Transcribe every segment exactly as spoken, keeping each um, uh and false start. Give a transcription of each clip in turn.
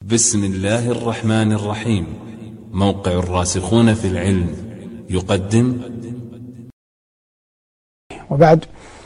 بسم الله الرحمن الرحيم. موقع الراسخون في العلم يقدم. وبعد،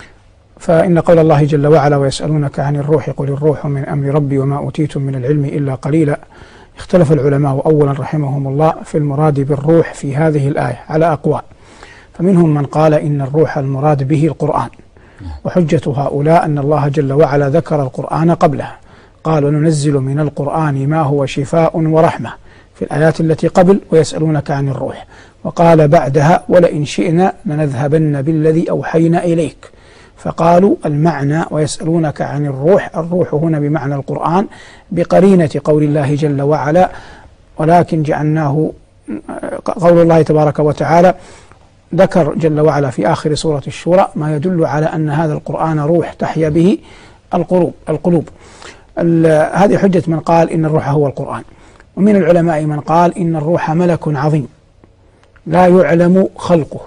فإن قول الله جل وعلا ويسألونك عن الروح قل الروح من أمر ربي وما أوتيتم من العلم إلا قليلا. اختلف العلماء أولا رحمهم الله في المراد بالروح في هذه الآية على أقوال، فمنهم من قال إن الروح المراد به القرآن، وحجة هؤلاء أن الله جل وعلا ذكر القرآن قبلها، قال وننزل من القرآن ما هو شفاء ورحمة في الآيات التي قبل ويسألونك عن الروح، وقال بعدها ولئن شئنا لنذهبن بالذي أوحينا إليك. فقالوا المعنى ويسألونك عن الروح، الروح هنا بمعنى القرآن بقرينة قول الله جل وعلا ولكن جعلناه، قول الله تبارك وتعالى ذكر جل وعلا في آخر سورة الشورى ما يدل على أن هذا القرآن روح تحيا به القلوب القلوب هذه حجة من قال إن الروح هو القرآن. ومن العلماء من قال إن الروح ملك عظيم لا يعلم خلقه،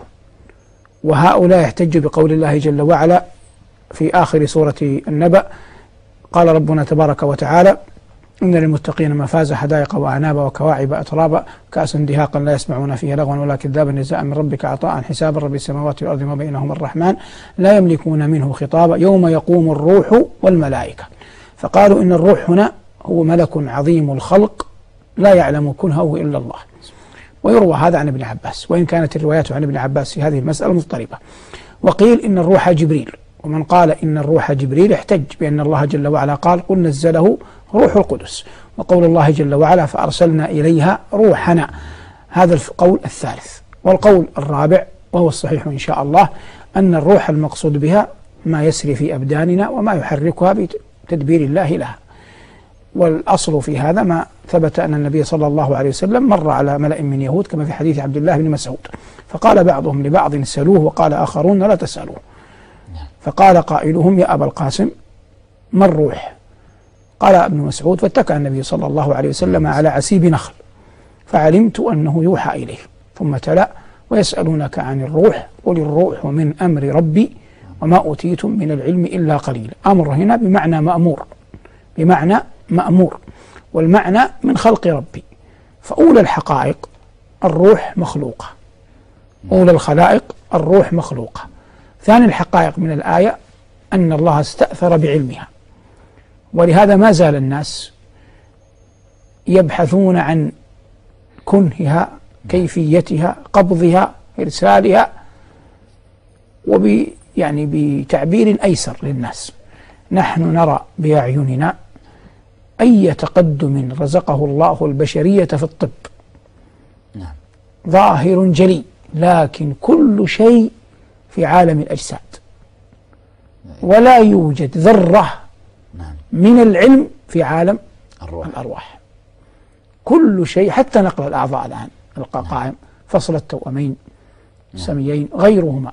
وهؤلاء يحتج بقول الله جل وعلا في آخر سورة النبأ قال ربنا تبارك وتعالى إن للمتقين مفازا حدائق وأعنابا وكواعب أترابا كأسا دهاقا لا يسمعون فيها لغوا ولا كذابا جزاء من ربك عطاء حسابا رب السماوات والأرض وما بينهما الرحمن لا يملكون منه خطابا يوم يقوم الروح والملائكة. فقالوا إن الروح هنا هو ملك عظيم الخلق لا يعلم كنهه إلا الله. ويروى هذا عن ابن عباس، وإن كانت الروايات عن ابن عباس في هذه المسألة مضطربة. وقيل إن الروح جبريل، ومن قال إن الروح جبريل احتج بأن الله جل وعلا قال قل نزله روح القدس، وقول الله جل وعلا فأرسلنا إليها روحنا، هذا القول الثالث. والقول الرابع وهو الصحيح إن شاء الله أن الروح المقصود بها ما يسري في أبداننا وما يحركها بتدبير الله لها. والأصل في هذا ما ثبت أن النبي صلى الله عليه وسلم مر على ملأ من يهود كما في حديث عبد الله بن مسعود، فقال بعضهم لبعض سلوه وقال آخرون لا تسألوه، فقال قائلهم يا أبا القاسم ما الروح؟ قال ابن مسعود فاتكى النبي صلى الله عليه وسلم على عسيب نخل فعلمت أنه يوحى إليه، ثم تلا ويسألونك عن الروح قل الروح من أمر ربي وما أوتيتم من العلم إلا قليلا. أمر هنا بمعنى مأمور، بمعنى مأمور، والمعنى من خلق ربي. فأولى الحقائق الروح مخلوقة، أولى الخلائق الروح مخلوقة. ثاني الحقائق من الآية أن الله استأثر بعلمها، ولهذا ما زال الناس يبحثون عن كنهها، كيفيتها، قبضها، إرسالها، وب يعني بتعبير أيسر للناس نحن نرى بأعيننا أي تقدم رزقه الله البشرية في الطب نعم. ظاهر جلي، لكن كل شيء في عالم الأجساد، ولا يوجد ذرة نعم. من العلم في عالم الروح. الأرواح. كل شيء حتى نقل الأعضاء الآن القائم نعم. فصل التوأمين نعم. سميين غيرهما،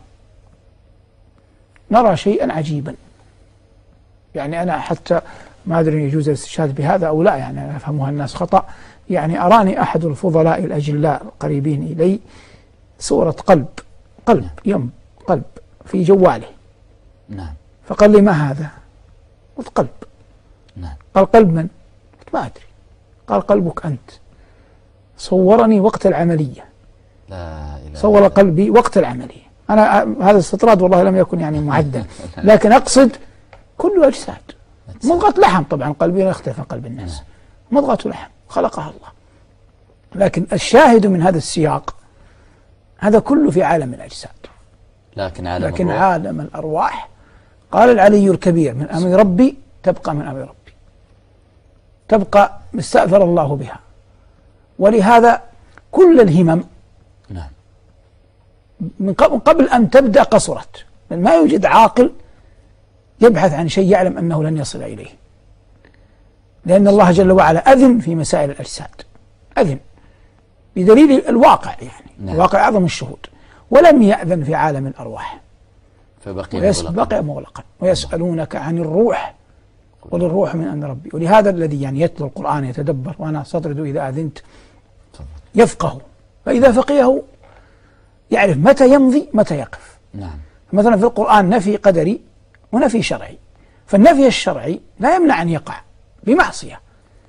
نرى شيئا عجيبا. يعني أنا حتى ما أدري يجوز الاستشهاد بهذا أو لا، يعني أفهمها الناس خطأ. يعني أراني أحد الفضلاء الأجلاء القريبين إلي صورة قلب قلب يم قلب في جواله نعم. فقال لي ما هذا؟ قلت قلب. نعم. قال قلب من؟ قلت ما أدري. قال قلبك أنت. صورني وقت العملية، لا إله صور قلبي وقت العملية. أنا هذا الاستطراد والله لم يكن يعني معدل، لكن أقصد كل أجساد، مضغة لحم. طبعا قلبي لا يختلف عن قلب الناس، مضغة لحم خلقها الله. لكن الشاهد من هذا السياق هذا كله في عالم الأجساد، لكن عالم لكن الروح. عالم الأرواح قال العلي الكبير من أمر ربي تبقى من أمر ربي، تبقى مستأثر الله بها. ولهذا كل الهمم نعم. من قبل أن تبدأ قصرت، ما يوجد عاقل يبحث عن شيء يعلم أنه لن يصل إليه، لأن الله جل وعلا أذن في مسائل الأجساد، أذن بدليل الواقع، يعني نعم. الواقع أعظم الشهود، ولم يأذن في عالم الأرواح، فبقي بقي مغلقا. ويسألونك عن الروح قل الروح من أمر ربي. ولهذا الذي يعني يتلو القرآن يتدبر، وأنا أستطرد إذا أذنت يفقه، فإذا فقهه يعرف متى يمضي متى يقف. نعم. مثلا في القرآن نفي قدري ونفي شرعي، فالنفي الشرعي لا يمنع أن يقع بمعصية،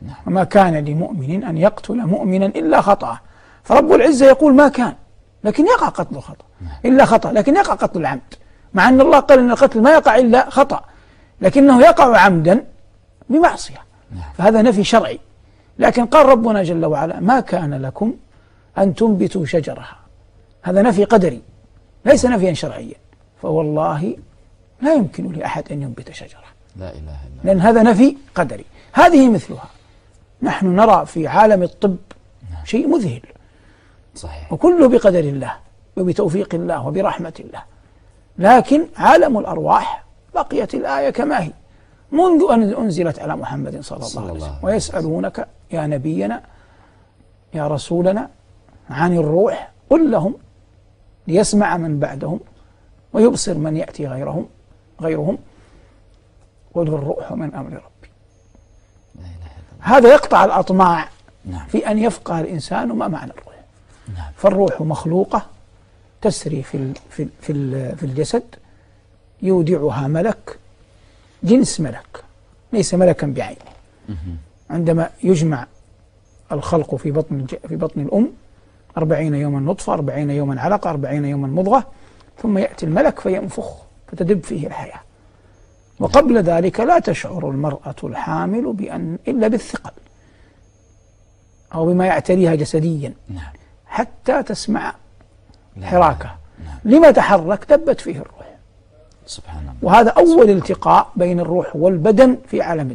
نعم. وما كان لمؤمن أن يقتل مؤمنا إلا خطأ. فرب العزة يقول ما كان، لكن يقع قتل خطأ، إلا خطأ، لكن يقع قتل العمد، مع أن الله قال أن القتل ما يقع إلا خطأ، لكنه يقع عمدا بمعصية. فهذا نفي شرعي. لكن قال ربنا جل وعلا ما كان لكم أن تنبتوا شجرها، هذا نفي قدري ليس نفيا شرعيا. فوالله لا يمكن لأحد أن ينبت شجرة، لا إله إلا الله، لأن هذا نفي قدري. هذه مثلها نحن نرى في عالم الطب شيء مذهل، صحيح، وكله بقدر الله وبتوفيق الله وبرحمة الله. لكن عالم الأرواح بقيت الآية كما هي منذ أن أنزلت على محمد صلى الله عليه وسلم. ويسألونك يا نبينا يا رسولنا عن الروح قل لهم ليسمع من بعدهم ويبصر من يأتي غيرهم غيرهم قل الروح من أمر ربي. لا إله إلا الله. هذا يقطع الأطماع نعم. في أن يفقه الإنسان ما معنى الروح. نعم. فالروح مخلوقة تسري في ال في ال في, ال في الجسد، يودعها ملك جنس ملك ليس ملكا بعينه. عندما يجمع الخلق في بطن في بطن الأم أربعين يوما نطفة، أربعين يوما علقة، أربعين يوما مضغة، ثم يأتي الملك فينفخ فتدب فيه الحياة. وقبل ذلك لا تشعر المرأة الحامل بأن إلا بالثقل أو بما يعتريها جسديا حتى تسمع حراكة. لما تحرك دبت فيه الروح. سبحان الله. وهذا أول التقاء بين الروح والبدن في عالم